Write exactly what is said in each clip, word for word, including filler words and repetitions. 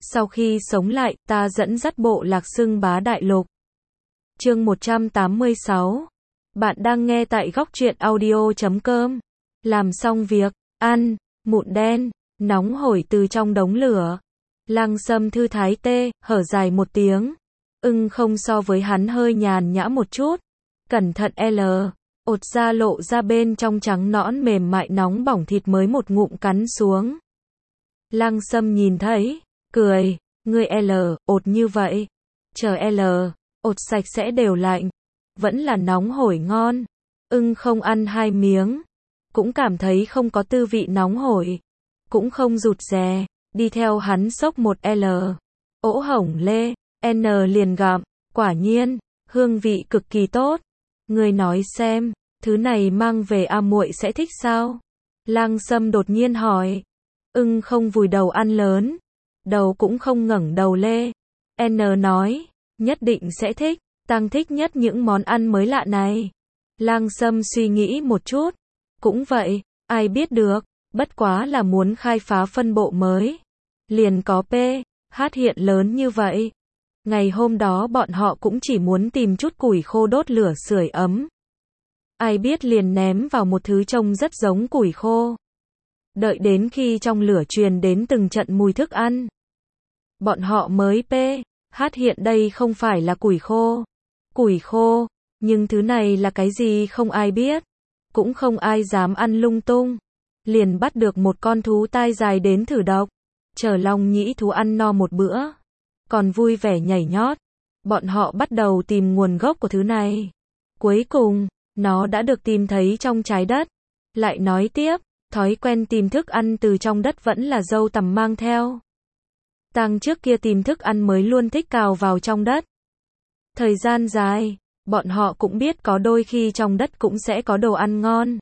Sau khi sống lại, ta dẫn dắt bộ lạc xưng bá đại lục. Chương một trăm tám mươi sáu. Bạn đang nghe tại góc truyện audio chấm com. Làm xong việc, ăn, mụn đen, nóng hổi từ trong đống lửa. Lăng Sâm thư thái tê, hở dài một tiếng. Ưng không so với hắn hơi nhàn nhã một chút. Cẩn thận L. Ột ra lộ ra bên trong trắng nõn mềm mại nóng bỏng thịt mới một ngụm cắn xuống. Lăng Sâm nhìn thấy, cười, người L. Ột như vậy. Chờ L. Ột sạch sẽ đều lạnh. Vẫn là nóng hổi ngon. Ưng không ăn hai miếng. Cũng cảm thấy không có tư vị nóng hổi. Cũng không rụt rè. Đi theo hắn xốc một L. Ỗ hổng lê. N liền gặm. Quả nhiên, hương vị cực kỳ tốt. Người nói xem, thứ này mang về A muội sẽ thích sao? Lăng Sâm đột nhiên hỏi. Ưng không vùi đầu ăn lớn. Đầu cũng không ngẩng đầu lê. N nói, nhất định sẽ thích. Tăng thích nhất những món ăn mới lạ này. Lăng Sâm suy nghĩ một chút. Cũng vậy, ai biết được, bất quá là muốn khai phá phân bộ mới. Liền có P, H hiện lớn như vậy. Ngày hôm đó bọn họ cũng chỉ muốn tìm chút củi khô đốt lửa sưởi ấm. Ai biết liền ném vào một thứ trông rất giống củi khô. Đợi đến khi trong lửa truyền đến từng trận mùi thức ăn. Bọn họ mới P, H hiện đây không phải là củi khô. Củi khô, nhưng thứ này là cái gì không ai biết. Cũng không ai dám ăn lung tung. Liền bắt được một con thú tai dài đến thử độc. Chờ Long Nhĩ thú ăn no một bữa. Còn vui vẻ nhảy nhót. Bọn họ bắt đầu tìm nguồn gốc của thứ này. Cuối cùng, nó đã được tìm thấy trong trái đất. Lại nói tiếp, thói quen tìm thức ăn từ trong đất vẫn là dâu tằm mang theo. Tang trước kia tìm thức ăn mới luôn thích cào vào trong đất. Thời gian dài, bọn họ cũng biết có đôi khi trong đất cũng sẽ có đồ ăn ngon.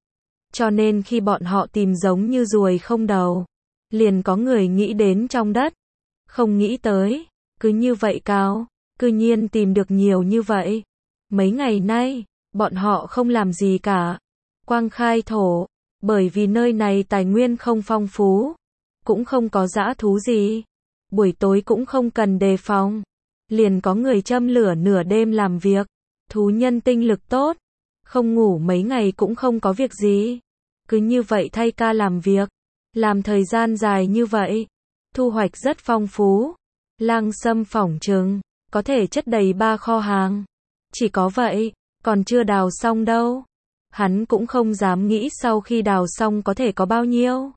Cho nên khi bọn họ tìm giống như ruồi không đầu, liền có người nghĩ đến trong đất. Không nghĩ tới, cứ như vậy cào, cư nhiên tìm được nhiều như vậy. Mấy ngày nay, bọn họ không làm gì cả. Quang khai thổ, bởi vì nơi này tài nguyên không phong phú, cũng không có dã thú gì. Buổi tối cũng không cần đề phòng. Liền có người châm lửa nửa đêm làm việc. Thú nhân tinh lực tốt. Không ngủ mấy ngày cũng không có việc gì. Cứ như vậy thay ca làm việc. Làm thời gian dài như vậy. Thu hoạch rất phong phú. Lăng Sâm phỏng chừng có thể chất đầy ba kho hàng. Chỉ có vậy, còn chưa đào xong đâu. Hắn cũng không dám nghĩ sau khi đào xong có thể có bao nhiêu.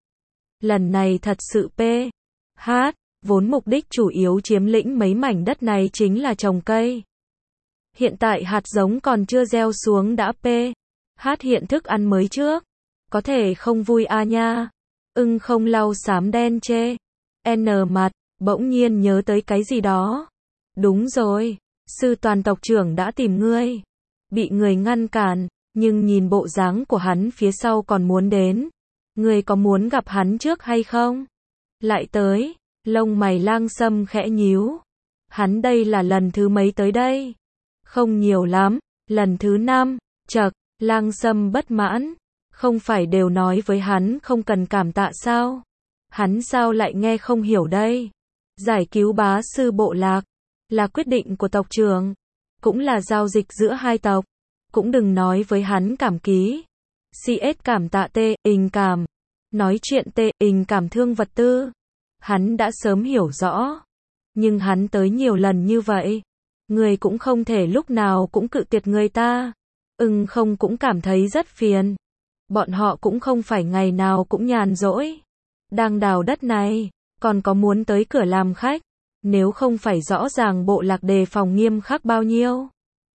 Lần này thật sự P. H. Vốn mục đích chủ yếu chiếm lĩnh mấy mảnh đất này chính là trồng cây. Hiện tại hạt giống còn chưa gieo xuống đã P. H hiện thức ăn mới trước. Có thể không vui a nha. Ưng không lau xám đen chê. N mặt, bỗng nhiên nhớ tới cái gì đó. Đúng rồi, sư toàn tộc trưởng đã tìm ngươi. Bị người ngăn cản, nhưng nhìn bộ dáng của hắn phía sau còn muốn đến. Ngươi có muốn gặp hắn trước hay không? Lại tới. Lông mày Lăng Sâm khẽ nhíu. Hắn đây là lần thứ mấy tới đây? Không nhiều lắm, lần thứ năm. Chậc, Lăng Sâm bất mãn. Không phải đều nói với hắn không cần cảm tạ sao? Hắn sao lại nghe không hiểu đây? Giải cứu bá sư bộ lạc là quyết định của tộc trưởng, cũng là giao dịch giữa hai tộc. Cũng đừng nói với hắn cảm ký. xê ét cảm tạ T, tình cảm. Nói chuyện T, tình cảm thương vật tư. Hắn đã sớm hiểu rõ. Nhưng hắn tới nhiều lần như vậy. Người cũng không thể lúc nào cũng cự tuyệt người ta. Ưng không cũng cảm thấy rất phiền. Bọn họ cũng không phải ngày nào cũng nhàn rỗi. Đang đào đất này, còn có muốn tới cửa làm khách. Nếu không phải rõ ràng bộ lạc đề phòng nghiêm khắc bao nhiêu.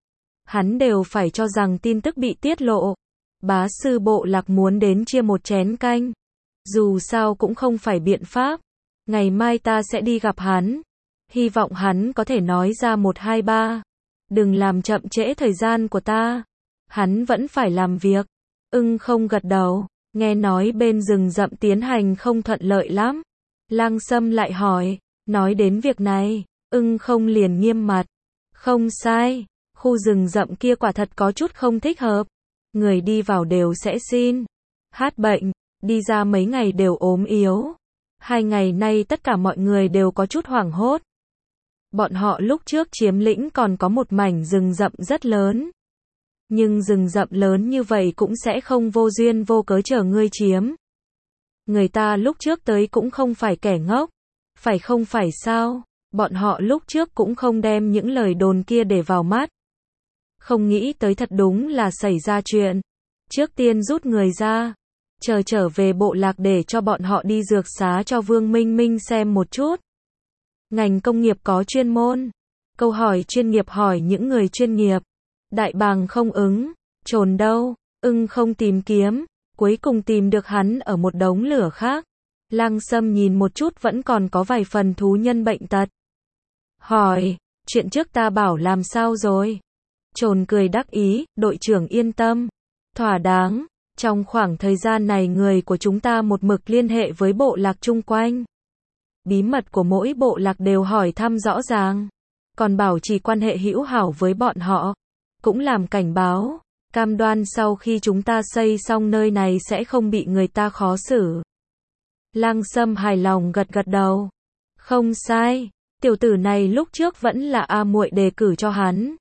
Hắn đều phải cho rằng tin tức bị tiết lộ. Bá sư bộ lạc muốn đến chia một chén canh. Dù sao cũng không phải biện pháp. Ngày mai ta sẽ đi gặp hắn. Hy vọng hắn có thể nói ra một hai ba. Đừng làm chậm trễ thời gian của ta. Hắn vẫn phải làm việc. Ưng không gật đầu. Nghe nói bên rừng rậm tiến hành không thuận lợi lắm. Lăng Sâm lại hỏi. Nói đến việc này, Ưng không liền nghiêm mặt. Không sai. Khu rừng rậm kia quả thật có chút không thích hợp. Người đi vào đều sẽ xin hát bệnh. Đi ra mấy ngày đều ốm yếu. Hai ngày nay tất cả mọi người đều có chút hoảng hốt. Bọn họ lúc trước chiếm lĩnh còn có một mảnh rừng rậm rất lớn. Nhưng rừng rậm lớn như vậy cũng sẽ không vô duyên vô cớ chờ ngươi chiếm. Người ta lúc trước tới cũng không phải kẻ ngốc. Phải không phải sao? Bọn họ lúc trước cũng không đem những lời đồn kia để vào mắt. Không nghĩ tới thật đúng là xảy ra chuyện. Trước tiên rút người ra. Chờ trở về bộ lạc để cho bọn họ đi dược xá cho Vương Minh Minh xem một chút. Ngành công nghiệp có chuyên môn. Câu hỏi chuyên nghiệp hỏi những người chuyên nghiệp. Đại bàng không ứng. Trồn đâu? Ưng không tìm kiếm. Cuối cùng tìm được hắn ở một đống lửa khác. Lang Sâm nhìn một chút vẫn còn có vài phần thú nhân bệnh tật. Hỏi, chuyện trước ta bảo làm sao rồi? Trồn cười đắc ý, đội trưởng yên tâm. Thỏa đáng, trong khoảng thời gian này người của chúng ta một mực liên hệ với bộ lạc chung quanh. Bí mật của mỗi bộ lạc đều hỏi thăm rõ ràng. Còn bảo trì quan hệ hữu hảo với bọn họ. Cũng làm cảnh báo, cam đoan sau khi chúng ta xây xong nơi này sẽ không bị người ta khó xử. Lang Sâm hài lòng gật gật đầu. Không sai, tiểu tử này lúc trước vẫn là A muội đề cử cho hắn.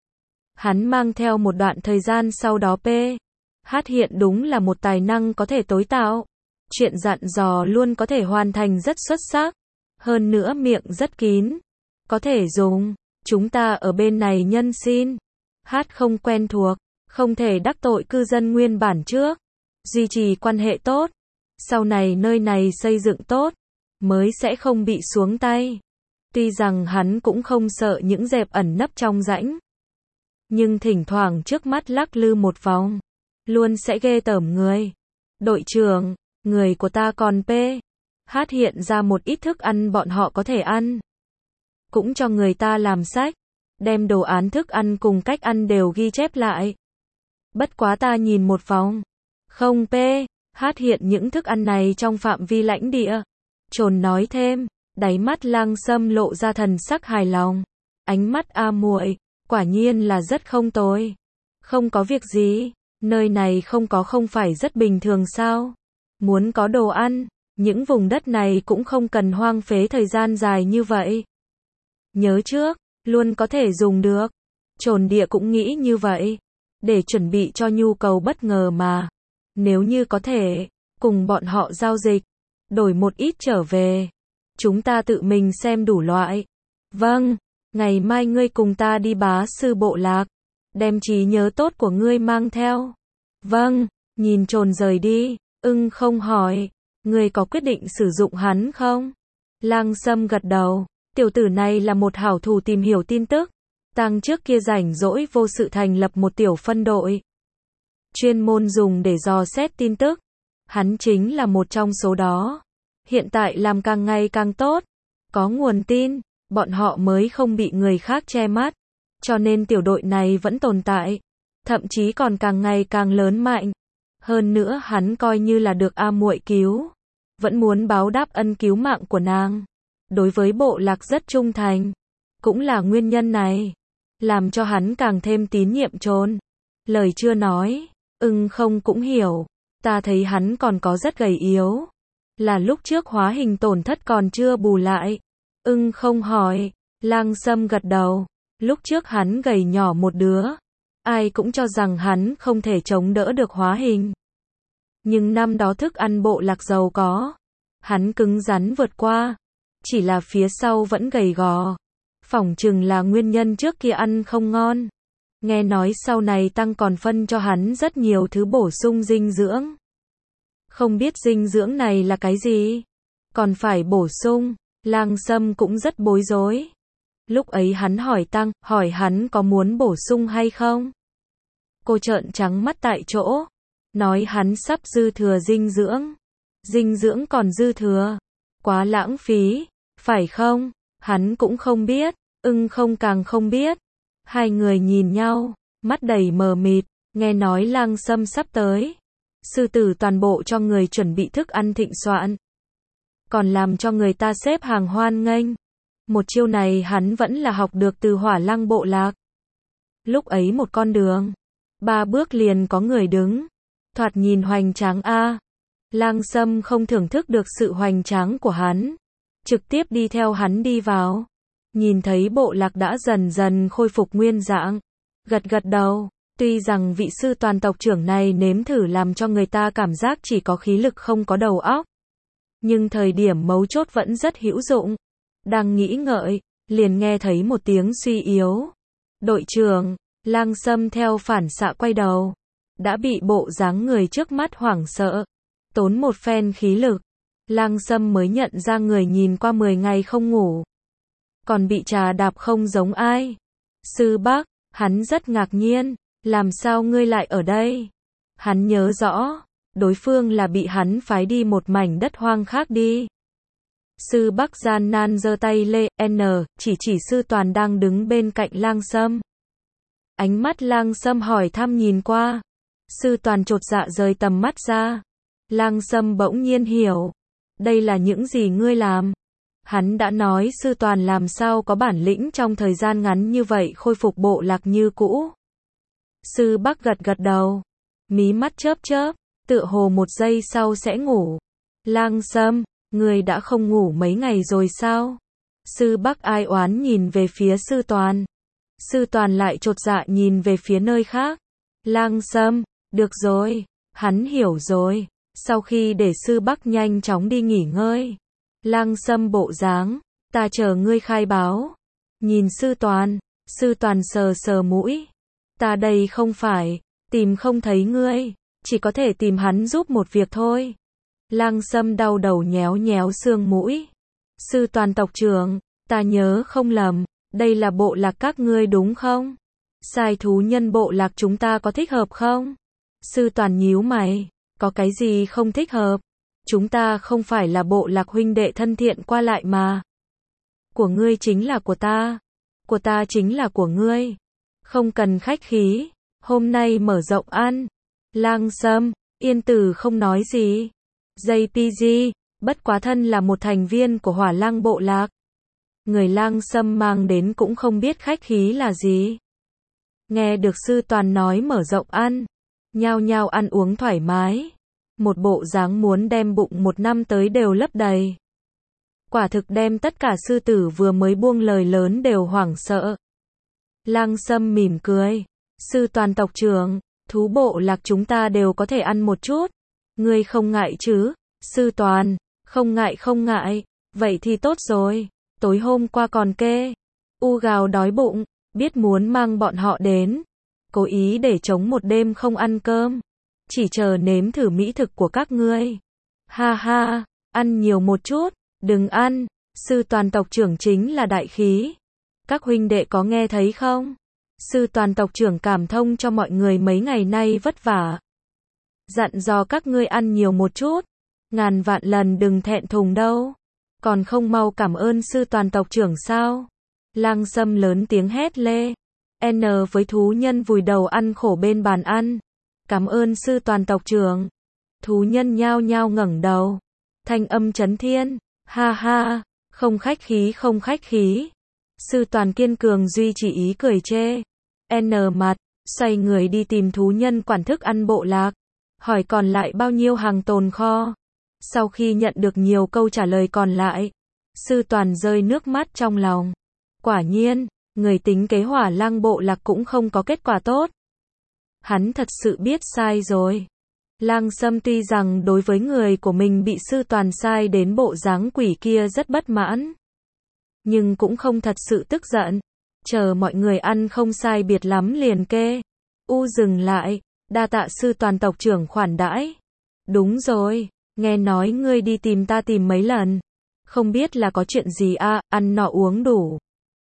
Hắn mang theo một đoạn thời gian sau đó P. Hát hiện đúng là một tài năng có thể tối tạo. Chuyện dặn dò luôn có thể hoàn thành rất xuất sắc. Hơn nữa miệng rất kín. Có thể dùng, chúng ta ở bên này nhân xin. Hát không quen thuộc, không thể đắc tội cư dân nguyên bản trước. Duy trì quan hệ tốt. Sau này nơi này xây dựng tốt, mới sẽ không bị xuống tay. Tuy rằng hắn cũng không sợ những dẹp ẩn nấp trong rãnh. Nhưng thỉnh thoảng trước mắt lắc lư một vòng, luôn sẽ ghê tởm người. Đội trưởng, người của ta còn P. Hát hiện ra một ít thức ăn bọn họ có thể ăn. Cũng cho người ta làm sách, đem đồ án thức ăn cùng cách ăn đều ghi chép lại. Bất quá ta nhìn một vòng, không P. Hát hiện những thức ăn này trong phạm vi lãnh địa. Trồn nói thêm, đáy mắt Lang Sâm lộ ra thần sắc hài lòng. Ánh mắt A muội, quả nhiên là rất không tồi. Không có việc gì, nơi này không có không phải rất bình thường sao? Muốn có đồ ăn, những vùng đất này cũng không cần hoang phế thời gian dài như vậy. Nhớ trước, luôn có thể dùng được. Trồn địa cũng nghĩ như vậy, để chuẩn bị cho nhu cầu bất ngờ mà. Nếu như có thể, cùng bọn họ giao dịch, đổi một ít trở về. Chúng ta tự mình xem đủ loại. Vâng, ngày mai ngươi cùng ta đi bá sư bộ lạc. Đem trí nhớ tốt của ngươi mang theo. Vâng, nhìn Trồn rời đi, Ưng không hỏi, ngươi có quyết định sử dụng hắn không? Lang Sâm gật đầu, tiểu tử này là một hảo thủ tìm hiểu tin tức. Tang trước kia rảnh rỗi vô sự thành lập một tiểu phân đội. Chuyên môn dùng để dò xét tin tức. Hắn chính là một trong số đó. Hiện tại làm càng ngày càng tốt. Có nguồn tin, bọn họ mới không bị người khác che mắt. Cho nên tiểu đội này vẫn tồn tại. Thậm chí còn càng ngày càng lớn mạnh. Hơn nữa hắn coi như là được A muội cứu. Vẫn muốn báo đáp ân cứu mạng của nàng. Đối với bộ lạc rất trung thành. Cũng là nguyên nhân này. Làm cho hắn càng thêm tín nhiệm Trồn. Lời chưa nói. Ưng không cũng hiểu, ta thấy hắn còn có rất gầy yếu. Là lúc trước hóa hình tổn thất còn chưa bù lại. Ưng không hỏi, Lang Sâm gật đầu. Lúc trước hắn gầy nhỏ một đứa. Ai cũng cho rằng hắn không thể chống đỡ được hóa hình. Nhưng năm đó thức ăn bộ lạc giàu có. Hắn cứng rắn vượt qua. Chỉ là phía sau vẫn gầy gò. Phỏng chừng là nguyên nhân trước kia ăn không ngon. Nghe nói sau này Tăng còn phân cho hắn rất nhiều thứ bổ sung dinh dưỡng. Không biết dinh dưỡng này là cái gì? Còn phải bổ sung, Lang Sâm cũng rất bối rối. Lúc ấy hắn hỏi Tăng, hỏi hắn có muốn bổ sung hay không? Cô trợn trắng mắt tại chỗ, nói hắn sắp dư thừa dinh dưỡng. Dinh dưỡng còn dư thừa, quá lãng phí, phải không? Hắn cũng không biết, Ưng không càng không biết. Hai người nhìn nhau, mắt đầy mờ mịt, nghe nói Lang Sâm sắp tới. Sư tử toàn bộ cho người chuẩn bị thức ăn thịnh soạn. Còn làm cho người ta xếp hàng hoan nghênh. Một chiêu này hắn vẫn là học được từ Hỏa Lăng bộ lạc. Lúc ấy một con đường, ba bước liền có người đứng. Thoạt nhìn hoành tráng a. Lang Sâm không thưởng thức được sự hoành tráng của hắn, trực tiếp đi theo hắn đi vào. Nhìn thấy bộ lạc đã dần dần khôi phục nguyên dạng, gật gật đầu. Tuy rằng vị sư toàn tộc trưởng này nếm thử làm cho người ta cảm giác chỉ có khí lực không có đầu óc, nhưng thời điểm mấu chốt vẫn rất hữu dụng. Đang nghĩ ngợi, liền nghe thấy một tiếng suy yếu. Đội trưởng, Lang Sâm theo phản xạ quay đầu, đã bị bộ dáng người trước mắt hoảng sợ, tốn một phen khí lực, Lang Sâm mới nhận ra người nhìn qua mười ngày không ngủ, còn bị trà đạp không giống ai. Sư Bác, hắn rất ngạc nhiên, làm sao ngươi lại ở đây? Hắn nhớ rõ, đối phương là bị hắn phái đi một mảnh đất hoang khác đi. Sư Bác gian nan giơ tay lê, N, chỉ chỉ sư toàn đang đứng bên cạnh Lang Sâm. Ánh mắt Lang Sâm hỏi thăm nhìn qua. Sư toàn chột dạ rời tầm mắt ra. Lang Sâm bỗng nhiên hiểu. Đây là những gì ngươi làm? Hắn đã nói sư toàn làm sao có bản lĩnh trong thời gian ngắn như vậy khôi phục bộ lạc như cũ. Sư Bác gật gật đầu. Mí mắt chớp chớp, tựa hồ một giây sau sẽ ngủ. Lang Sâm, ngươi đã không ngủ mấy ngày rồi sao? Sư Bác ai oán nhìn về phía sư toàn. Sư toàn lại chột dạ nhìn về phía nơi khác. Lang Sâm, được rồi, hắn hiểu rồi. Sau khi để sư Bác nhanh chóng đi nghỉ ngơi, Lang Sâm bộ dáng, ta chờ ngươi khai báo. Nhìn sư toàn, sư toàn sờ sờ mũi. Ta đây không phải, tìm không thấy ngươi, chỉ có thể tìm hắn giúp một việc thôi. Lang Sâm đau đầu nhéo nhéo xương mũi. Sư toàn tộc trưởng, ta nhớ không lầm, đây là bộ lạc các ngươi đúng không? Sai thú nhân bộ lạc chúng ta có thích hợp không? Sư toàn nhíu mày, có cái gì không thích hợp? Chúng ta không phải là bộ lạc huynh đệ thân thiện qua lại mà. Của ngươi chính là của ta, của ta chính là của ngươi. Không cần khách khí, hôm nay mở rộng ăn. Lang Sâm, yên tử không nói gì. gi pê giê, bất quá thân là một thành viên của Hỏa Lang bộ lạc. Người Lang Sâm mang đến cũng không biết khách khí là gì. Nghe được sư toàn nói mở rộng ăn, nhao nhao ăn uống thoải mái. Một bộ dáng muốn đem bụng một năm tới đều lấp đầy. Quả thực đem tất cả sư tử vừa mới buông lời lớn đều hoảng sợ. Lang Sâm mỉm cười. Sư toàn tộc trưởng, thú bộ lạc chúng ta đều có thể ăn một chút. Ngươi không ngại chứ? Sư toàn, không ngại không ngại. Vậy thì tốt rồi. Tối hôm qua còn kê. U gào đói bụng, biết muốn mang bọn họ đến. Cố ý để chống một đêm không ăn cơm. Chỉ chờ nếm thử mỹ thực của các ngươi. Ha ha, ăn nhiều một chút, đừng ăn. Sư toàn tộc trưởng chính là đại khí. Các huynh đệ có nghe thấy không? Sư toàn tộc trưởng cảm thông cho mọi người mấy ngày nay vất vả. Dặn dò các ngươi ăn nhiều một chút. Ngàn vạn lần đừng thẹn thùng đâu. Còn không mau cảm ơn sư toàn tộc trưởng sao? Lang Sâm lớn tiếng hét lê. N với thú nhân vùi đầu ăn khổ bên bàn ăn. Cảm ơn sư toàn tộc trưởng. Thú nhân nhao nhao ngẩng đầu. Thanh âm chấn thiên. Ha ha, không khách khí không khách khí. Sư toàn kiên cường duy trì ý cười chê. N mặt, xoay người đi tìm thú nhân quản thức ăn bộ lạc. Hỏi còn lại bao nhiêu hàng tồn kho. Sau khi nhận được nhiều câu trả lời còn lại, sư toàn rơi nước mắt trong lòng. Quả nhiên, người tính kế Hỏa Lang bộ lạc cũng không có kết quả tốt. Hắn thật sự biết sai rồi. Lang Sâm tuy rằng đối với người của mình bị sư toàn sai đến bộ dáng quỷ kia rất bất mãn, nhưng cũng không thật sự tức giận. Chờ mọi người ăn không sai biệt lắm liền kê. U dừng lại, đa tạ sư toàn tộc trưởng khoản đãi. Đúng rồi, nghe nói ngươi đi tìm ta tìm mấy lần. Không biết là có chuyện gì à, ăn nọ uống đủ.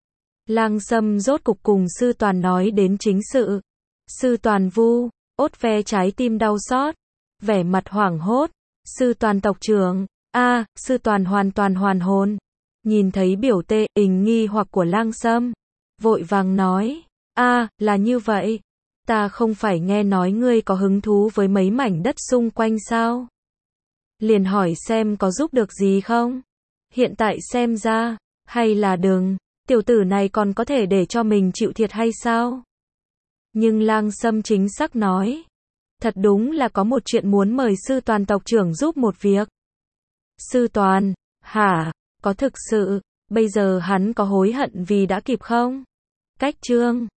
Lang Sâm rốt cục cùng sư toàn nói đến chính sự. Sư toàn vu, ốt ve trái tim đau xót, vẻ mặt hoảng hốt. Sư toàn tộc trưởng, a, sư toàn hoàn toàn hoàn hồn. Nhìn thấy biểu tê, ình nghi hoặc của Lang Sâm, vội vàng nói, a, là như vậy. Ta không phải nghe nói ngươi có hứng thú với mấy mảnh đất xung quanh sao? Liền hỏi xem có giúp được gì không? Hiện tại xem ra, hay là đừng, tiểu tử này còn có thể để cho mình chịu thiệt hay sao? Nhưng Lang Sâm chính xác nói, Thật đúng là có một chuyện muốn mời sư Toàn tộc trưởng giúp một việc. Sư Toàn, hả, có thực sự, bây giờ hắn có hối hận vì đã kịp không? Cách chương